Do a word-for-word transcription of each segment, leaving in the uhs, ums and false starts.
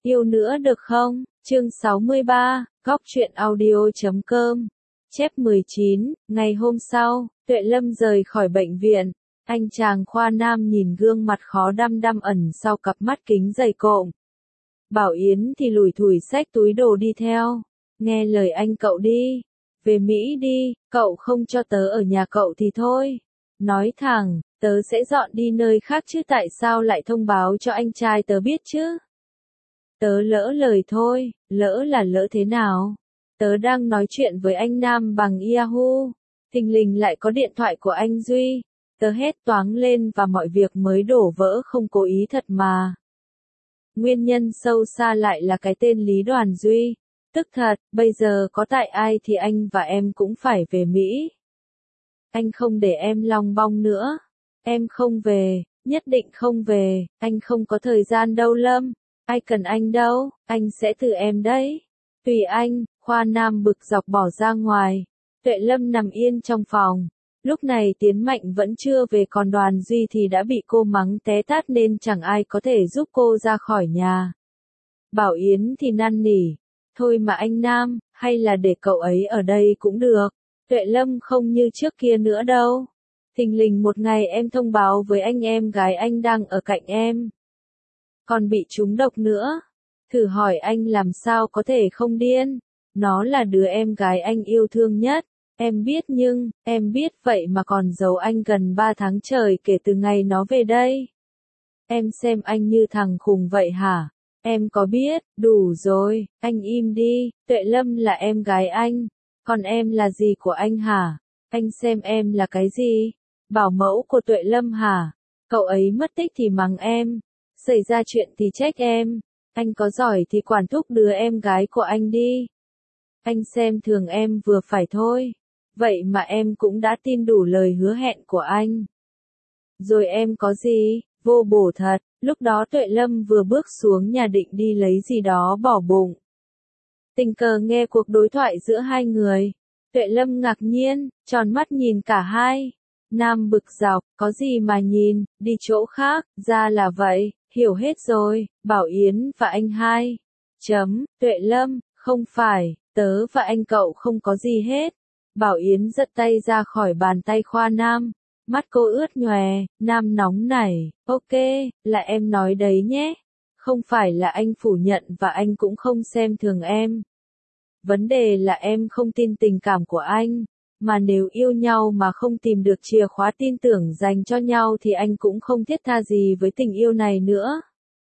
Yêu nữa được không? Chương sáu mươi ba, góc truyện audio chấm com. Chép mười chín, ngày hôm sau, Tuệ Lâm rời khỏi bệnh viện. Anh chàng khoa nam nhìn gương mặt khó đăm đăm ẩn sau cặp mắt kính dày cộm. Bảo Yến thì lủi thủi xách túi đồ đi theo. Nghe lời anh cậu đi. Về Mỹ đi, cậu không cho tớ ở nhà cậu thì thôi. Nói thẳng, tớ sẽ dọn đi nơi khác chứ tại sao lại thông báo cho anh trai tớ biết chứ? Tớ lỡ lời thôi, lỡ là lỡ thế nào? Tớ đang nói chuyện với anh Nam bằng Yahoo. Thình lình lại có điện thoại của anh Duy. Tớ hét toáng lên và mọi việc mới đổ vỡ không cố ý thật mà. Nguyên nhân sâu xa lại là cái tên Lý Đoàn Duy. Tức thật, bây giờ có tại ai thì anh và em cũng phải về Mỹ. Anh không để em long bong nữa. Em không về, nhất định không về, anh không có thời gian đâu Lâm. Ai cần anh đâu, anh sẽ từ em đấy. Tùy anh, khoa nam bực dọc bỏ ra ngoài. Tuệ Lâm nằm yên trong phòng. Lúc này Tiến Mạnh vẫn chưa về còn Đoàn Duy thì đã bị cô mắng té tát nên chẳng ai có thể giúp cô ra khỏi nhà. Bảo Yến thì năn nỉ. Thôi mà anh Nam, hay là để cậu ấy ở đây cũng được. Tuệ Lâm không như trước kia nữa đâu. Thình lình một ngày em thông báo với anh em gái anh đang ở cạnh em. Còn bị trúng độc nữa. Thử hỏi anh làm sao có thể không điên. Nó là đứa em gái anh yêu thương nhất. Em biết nhưng, em biết vậy mà còn giấu anh gần ba tháng trời kể từ ngày nó về đây. Em xem anh như thằng khùng vậy hả? Em có biết, đủ rồi, anh im đi, Tuệ Lâm là em gái anh. Còn em là gì của anh hả? Anh xem em là cái gì? Bảo mẫu của Tuệ Lâm hả? Cậu ấy mất tích thì mắng em. Xảy ra chuyện thì trách em. Anh có giỏi thì quản thúc đứa em gái của anh đi. Anh xem thường em vừa phải thôi. Vậy mà em cũng đã tin đủ lời hứa hẹn của anh. Rồi em có gì? Vô bổ thật. Lúc đó Tuệ Lâm vừa bước xuống nhà định đi lấy gì đó bỏ bụng. Tình cờ nghe cuộc đối thoại giữa hai người. Tuệ Lâm ngạc nhiên, tròn mắt nhìn cả hai. Nam bực dọc, có gì mà nhìn, đi chỗ khác, ra là vậy, hiểu hết rồi, Bảo Yến và anh hai. Chấm, Tuệ Lâm, không phải, tớ và anh cậu không có gì hết. Bảo Yến giật tay ra khỏi bàn tay khoa Nam. Mắt cô ướt nhòe, Nam nóng nảy, ok, là em nói đấy nhé. Không phải là anh phủ nhận và anh cũng không xem thường em. Vấn đề là em không tin tình cảm của anh. Mà nếu yêu nhau mà không tìm được chìa khóa tin tưởng dành cho nhau thì anh cũng không thiết tha gì với tình yêu này nữa.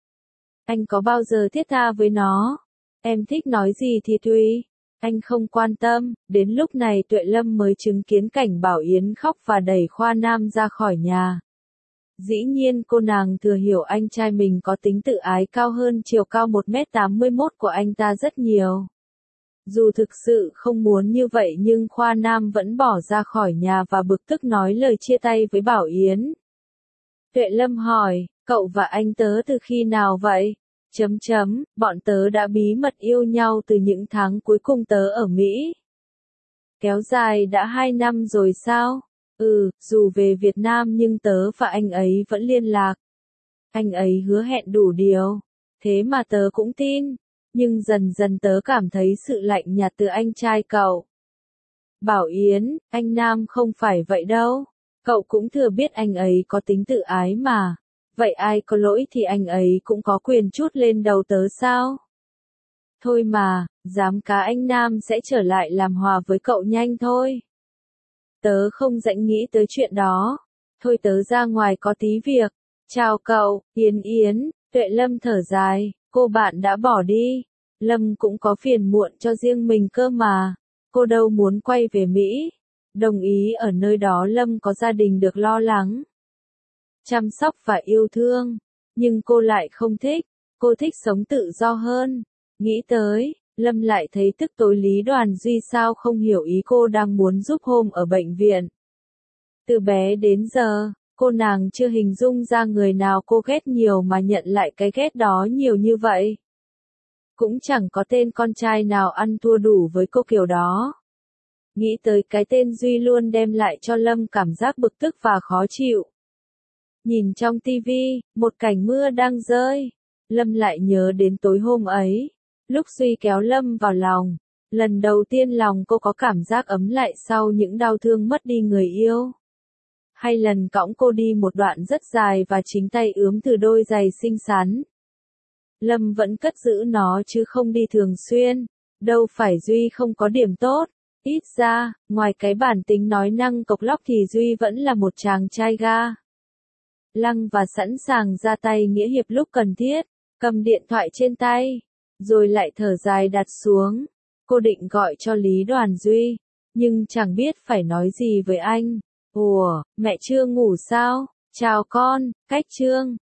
Anh có bao giờ thiết tha với nó? Em thích nói gì thì tùy. Anh không quan tâm. Đến lúc này Tuệ Lâm mới chứng kiến cảnh Bảo Yến khóc và đẩy khoa Nam ra khỏi nhà. Dĩ nhiên cô nàng thừa hiểu anh trai mình có tính tự ái cao hơn chiều cao một mét tám mươi mốt của anh ta rất nhiều. Dù thực sự không muốn như vậy nhưng khoa Nam vẫn bỏ ra khỏi nhà và bực tức nói lời chia tay với Bảo Yến. Tuệ Lâm hỏi, cậu và anh tớ từ khi nào vậy? Chấm chấm, bọn tớ đã bí mật yêu nhau từ những tháng cuối cùng tớ ở Mỹ. Kéo dài đã hai năm rồi sao? Ừ, dù về Việt Nam nhưng tớ và anh ấy vẫn liên lạc. Anh ấy hứa hẹn đủ điều. Thế mà tớ cũng tin. Nhưng dần dần tớ cảm thấy sự lạnh nhạt từ anh trai cậu. Bảo Yến, anh Nam không phải vậy đâu. Cậu cũng thừa biết anh ấy có tính tự ái mà. Vậy ai có lỗi thì anh ấy cũng có quyền trút lên đầu tớ sao? Thôi mà, dám cá anh Nam sẽ trở lại làm hòa với cậu nhanh thôi. Tớ không rảnh nghĩ tới chuyện đó. Thôi tớ ra ngoài có tí việc. Chào cậu, Yến Yến, Tuệ Lâm thở dài, cô bạn đã bỏ đi. Lâm cũng có phiền muộn cho riêng mình cơ mà. Cô đâu muốn quay về Mỹ. Đồng ý ở nơi đó Lâm có gia đình được lo lắng, chăm sóc và yêu thương. Nhưng cô lại không thích. Cô thích sống tự do hơn. Nghĩ tới, Lâm lại thấy tức tối Lý Đoàn Duy sao không hiểu ý cô đang muốn giúp hôm ở bệnh viện. Từ bé đến giờ, cô nàng chưa hình dung ra người nào cô ghét nhiều mà nhận lại cái ghét đó nhiều như vậy. Cũng chẳng có tên con trai nào ăn thua đủ với cô kiểu đó. Nghĩ tới cái tên Duy luôn đem lại cho Lâm cảm giác bực tức và khó chịu. Nhìn trong tivi, một cảnh mưa đang rơi. Lâm lại nhớ đến tối hôm ấy, lúc Duy kéo Lâm vào lòng, lần đầu tiên lòng cô có cảm giác ấm lại sau những đau thương mất đi người yêu. Hay lần cõng cô đi một đoạn rất dài và chính tay ướm từ đôi giày xinh xắn. Lâm vẫn cất giữ nó chứ không đi thường xuyên, đâu phải Duy không có điểm tốt, ít ra, ngoài cái bản tính nói năng cộc lốc thì Duy vẫn là một chàng trai ga lăng và sẵn sàng ra tay nghĩa hiệp lúc cần thiết, cầm điện thoại trên tay, rồi lại thở dài đặt xuống. Cô định gọi cho Lý Đoàn Duy, nhưng chẳng biết phải nói gì với anh. Ủa, mẹ chưa ngủ sao? Chào con, cách Trương.